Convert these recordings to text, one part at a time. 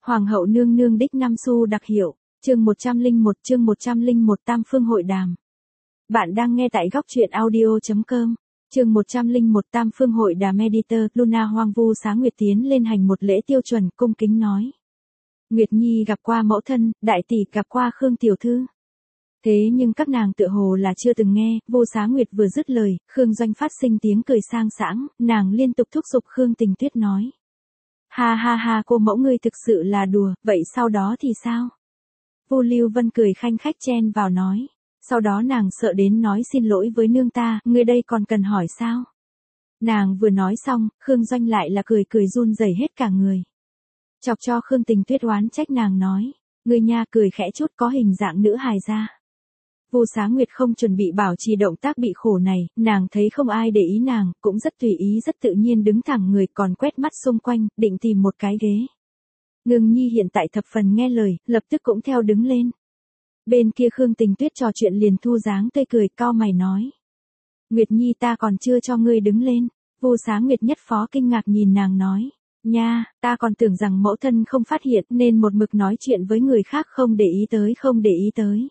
Hoàng hậu nương nương đích năm xu đặc hiệu, chương 101 Tam Phương hội đàm. Bạn đang nghe tại góc truyện audio.com, chương 101 Tam Phương hội đàm. Editor Luna. Hoang Vu Xá Nguyệt tiến lên hành một lễ tiêu chuẩn, cung kính nói. Nguyệt Nhi gặp qua mẫu thân, đại tỷ gặp qua Khương tiểu thư. Thế nhưng các nàng tựa hồ là chưa từng nghe. Vu Xá Nguyệt vừa dứt lời, Khương Doanh phát sinh tiếng cười sang sảng, nàng liên tục thúc giục Khương Tình Tuyết nói. Ha ha ha, cô mẫu ngươi thực sự là đùa, vậy sau đó thì sao? Vu Lưu Vân cười khanh khách chen vào nói. Sau đó nàng sợ đến nói xin lỗi với nương ta, ngươi đây còn cần hỏi sao? Nàng vừa nói xong, Khương Doanh lại là cười cười run rẩy hết cả người. Chọc cho Khương Tình Tuyết oán trách nàng nói. Ngươi nha, cười khẽ chút có hình dạng nữ hài ra. Vu Xá Nguyệt không chuẩn bị bảo trì động tác bị khổ này, nàng thấy không ai để ý nàng, cũng rất tùy ý rất tự nhiên đứng thẳng người, còn quét mắt xung quanh, định tìm một cái ghế. Ngưng Nhi hiện tại thập phần nghe lời, lập tức cũng theo đứng lên. Bên kia Khương Tình Tuyết trò chuyện liền thu dáng tươi cười, cau mày nói. Nguyệt Nhi, ta còn chưa cho ngươi đứng lên. Vu Xá Nguyệt nhất phó kinh ngạc nhìn nàng nói. Nha, ta còn tưởng rằng mẫu thân không phát hiện nên một mực nói chuyện với người khác không để ý tới.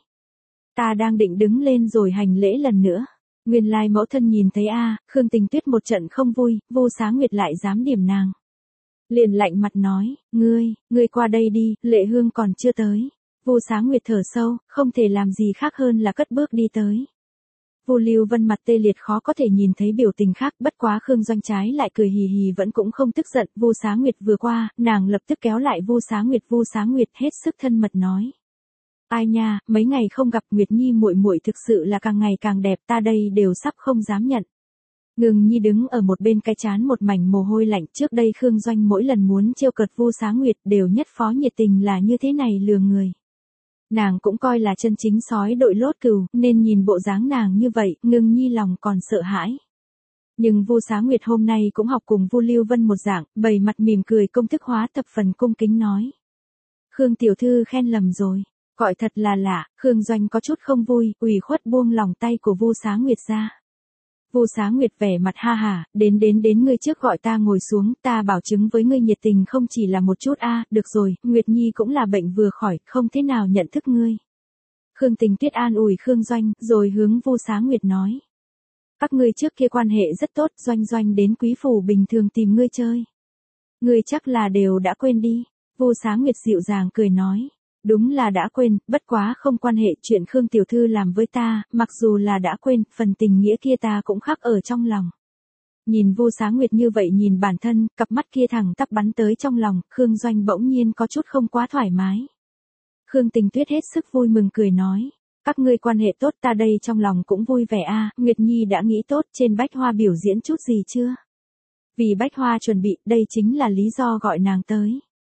Ta đang định đứng lên rồi hành lễ lần nữa. Nguyên lai mẫu thân nhìn thấy Khương Tình Tuyết một trận không vui, Vu Xá Nguyệt lại dám điểm nàng. Liền lạnh mặt nói, ngươi qua đây đi, Lệ Hương còn chưa tới. Vu Xá Nguyệt thở sâu, không thể làm gì khác hơn là cất bước đi tới. Vu Lưu Vân mặt tê liệt khó có thể nhìn thấy biểu tình khác, bất quá Khương Doanh trái lại cười hì hì vẫn cũng không tức giận. Vu Xá Nguyệt vừa qua, nàng lập tức kéo lại Vu Xá Nguyệt hết sức thân mật nói. Ai nha, mấy ngày không gặp, Nguyệt Nhi muội muội thực sự là càng ngày càng đẹp, ta đây đều sắp không dám nhận. Ngưng Nhi đứng ở một bên cái trán một mảnh mồ hôi lạnh, trước đây Khương Doanh mỗi lần muốn trêu cợt Vu Xá Nguyệt đều nhất phó nhiệt tình là như thế này lừa người. Nàng cũng coi là chân chính sói đội lốt cừu, nên nhìn bộ dáng nàng như vậy, Ngưng Nhi lòng còn sợ hãi. Nhưng Vu Xá Nguyệt hôm nay cũng học cùng Vu Lưu Vân một dạng, bày mặt mỉm cười công thức hóa thập phần cung kính nói. Khương tiểu thư khen lầm rồi. Gọi thật là lạ, Khương Doanh có chút không vui, ủy khuất buông lòng tay của Vu Xá Nguyệt ra. Vu Xá Nguyệt vẻ mặt ha hả, đến ngươi trước gọi ta ngồi xuống, ta bảo chứng với ngươi nhiệt tình không chỉ là một chút được rồi, Nguyệt Nhi cũng là bệnh vừa khỏi, không thế nào nhận thức ngươi. Khương Tình Tuyết an ủi Khương Doanh, rồi hướng Vu Xá Nguyệt nói. Các ngươi trước kia quan hệ rất tốt, Doanh đến quý phủ bình thường tìm ngươi chơi. Ngươi chắc là đều đã quên đi. Vu Xá Nguyệt dịu dàng cười nói. Đúng là đã quên, bất quá không quan hệ, chuyện Khương tiểu thư làm với ta, mặc dù là đã quên, phần tình nghĩa kia ta cũng khắc ở trong lòng. Nhìn Vu Xá Nguyệt như vậy nhìn bản thân, cặp mắt kia thẳng tắp bắn tới trong lòng, Khương Doanh bỗng nhiên có chút không quá thoải mái. Khương Tình Tuyết hết sức vui mừng cười nói, các ngươi quan hệ tốt, ta đây trong lòng cũng vui vẻ Nguyệt Nhi đã nghĩ tốt trên Bách Hoa biểu diễn chút gì chưa? Vì Bách Hoa chuẩn bị, đây chính là lý do gọi nàng tới.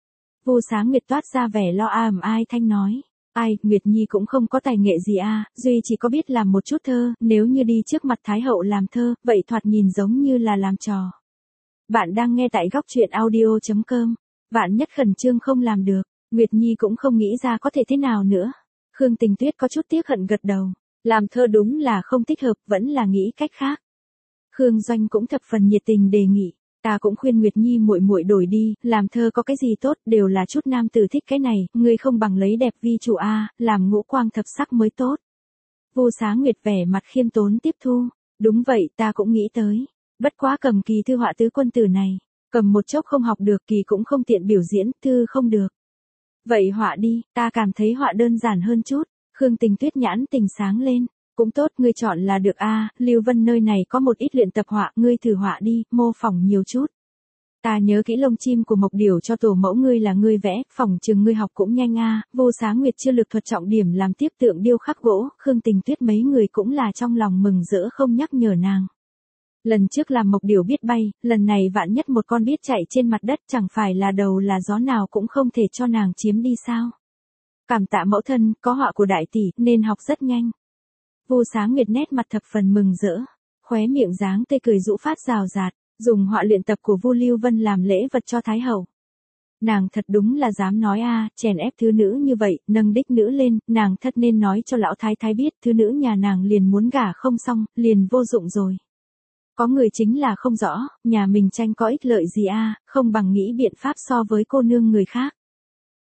Vu Xá Nguyệt toát ra vẻ lo ai thanh nói. Ai, Nguyệt Nhi cũng không có tài nghệ gì duy chỉ có biết làm một chút thơ, nếu như đi trước mặt Thái hậu làm thơ, vậy thoạt nhìn giống như là làm trò. Bạn đang nghe tại góc truyện audio.com, vạn nhất khẩn trương không làm được, Nguyệt Nhi cũng không nghĩ ra có thể thế nào nữa. Khương Tình Tuyết có chút tiếc hận gật đầu, làm thơ đúng là không thích hợp, vẫn là nghĩ cách khác. Khương Doanh cũng thập phần nhiệt tình đề nghị. Ta cũng khuyên Nguyệt Nhi muội muội đổi đi, làm thơ có cái gì tốt, đều là chút nam tử thích cái này, ngươi không bằng lấy đẹp vi chủ làm ngũ quang thập sắc mới tốt. Vu Xá Nguyệt vẻ mặt khiêm tốn tiếp thu, đúng vậy, ta cũng nghĩ tới. Bất quá cầm kỳ thư họa tứ quân tử này, cầm một chốc không học được, kỳ cũng không tiện biểu diễn, thư không được. Vậy họa đi, ta cảm thấy họa đơn giản hơn chút. Khương Tình Tuyết nhãn tình sáng lên. Cũng tốt, ngươi chọn là được Lưu Vân nơi này có một ít luyện tập họa, ngươi thử họa đi, mô phỏng nhiều chút. Ta nhớ kỹ lông chim của Mộc Điểu cho tổ mẫu ngươi là ngươi vẽ, phỏng chừng ngươi học cũng nhanh Vu Xá Nguyệt chưa lực thuật trọng điểm làm tiếp tượng điêu khắc gỗ, Khương Tình Tuyết mấy người cũng là trong lòng mừng rỡ không nhắc nhở nàng. Lần trước làm Mộc Điểu biết bay, lần này vạn nhất một con biết chạy trên mặt đất, chẳng phải là đầu là gió nào cũng không thể cho nàng chiếm đi sao. Cảm tạ mẫu thân, có họa của đại tỷ, nên học rất nhanh. Vu Xá Nguyệt nét mặt thập phần mừng rỡ, khóe miệng dáng tươi cười rũ phát rào rạt, dùng họa luyện tập của Vu Lưu Vân làm lễ vật cho Thái hậu. Nàng thật đúng là dám nói chèn ép thứ nữ như vậy, nâng đích nữ lên, nàng thật nên nói cho lão thái thái biết, thứ nữ nhà nàng liền muốn gả không xong, liền vô dụng rồi. Có người chính là không rõ, nhà mình tranh có ích lợi gì không bằng nghĩ biện pháp so với cô nương người khác.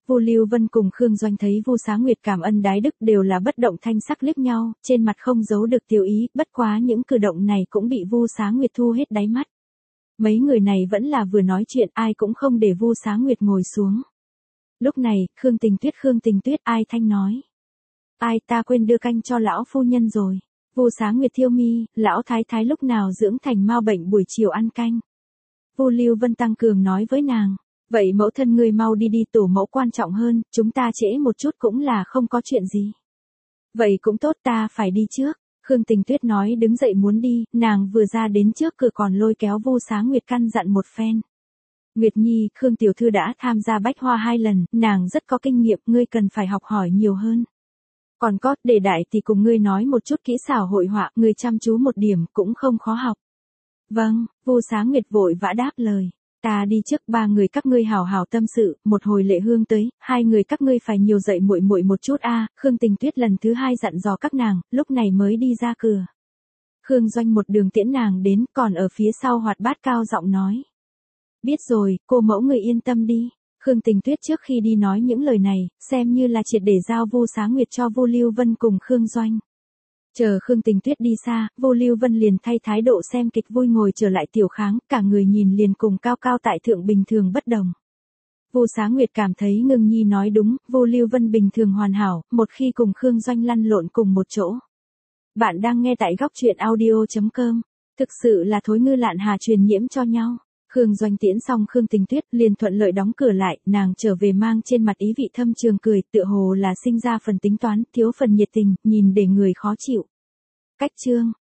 Vu Lưu Vân cùng Khương Doanh thấy Vu Xá Nguyệt cảm ân đái đức đều là bất động thanh sắc liếc nhau, trên mặt không giấu được tiêu ý, bất quá những cử động này cũng bị Vu Xá Nguyệt thu hết đáy mắt. Mấy người này vẫn là vừa nói chuyện, ai cũng không để Vu Xá Nguyệt ngồi xuống. Lúc này, Khương Tình Tuyết ai thanh nói. Ai, ta quên đưa canh cho lão phu nhân rồi. Vu Xá Nguyệt thiêu mi, lão thái thái lúc nào dưỡng thành mau bệnh buổi chiều ăn canh. Vu Lưu Vân tăng cường nói với nàng. Vậy mẫu thân ngươi mau đi đi, tổ mẫu quan trọng hơn, chúng ta trễ một chút cũng là không có chuyện gì. Vậy cũng tốt, ta phải đi trước. Khương Tình Tuyết nói đứng dậy muốn đi, nàng vừa ra đến trước cửa còn lôi kéo Vu Xá Nguyệt căn dặn một phen. Nguyệt Nhi, Khương tiểu thư đã tham gia bách hoa 2 lần, nàng rất có kinh nghiệm, ngươi cần phải học hỏi nhiều hơn. Còn có, để đại thì cùng ngươi nói một chút kỹ xảo hội họa, ngươi chăm chú một điểm cũng không khó học. Vâng, Vu Xá Nguyệt vội vã đáp lời. Ta đi trước, 3 người các ngươi hào hào tâm sự, một hồi Lệ Hương tới, 2 người các ngươi phải nhiều dạy muội muội một chút a. Khương Tình Tuyết lần thứ 2 dặn dò các nàng, lúc này mới đi ra cửa. Khương Doanh một đường tiễn nàng đến, còn ở phía sau hoạt bát cao giọng nói. Biết rồi, cô mẫu người yên tâm đi. Khương Tình Tuyết trước khi đi nói những lời này, xem như là triệt để giao Vu Xá Nguyệt cho Vu Lưu Vân cùng Khương Doanh. Chờ Khương Tình Tuyết đi xa, Vu Lưu Vân liền thay thái độ xem kịch vui ngồi trở lại tiểu kháng, cả người nhìn liền cùng cao cao tại thượng bình thường bất đồng. Vu Xá Nguyệt cảm thấy Ngưng Nhi nói đúng, Vu Lưu Vân bình thường hoàn hảo, một khi cùng Khương Doanh lăn lộn cùng một chỗ. Bạn đang nghe tại góc truyện audio.com. Thực sự là thối ngư lạn hà truyền nhiễm cho nhau. Khương Doanh tiễn xong Khương Tình Tuyết liền thuận lợi đóng cửa lại, nàng trở về mang trên mặt ý vị thâm trường cười, tựa hồ là sinh ra phần tính toán, thiếu phần nhiệt tình, nhìn để người khó chịu. Cách chương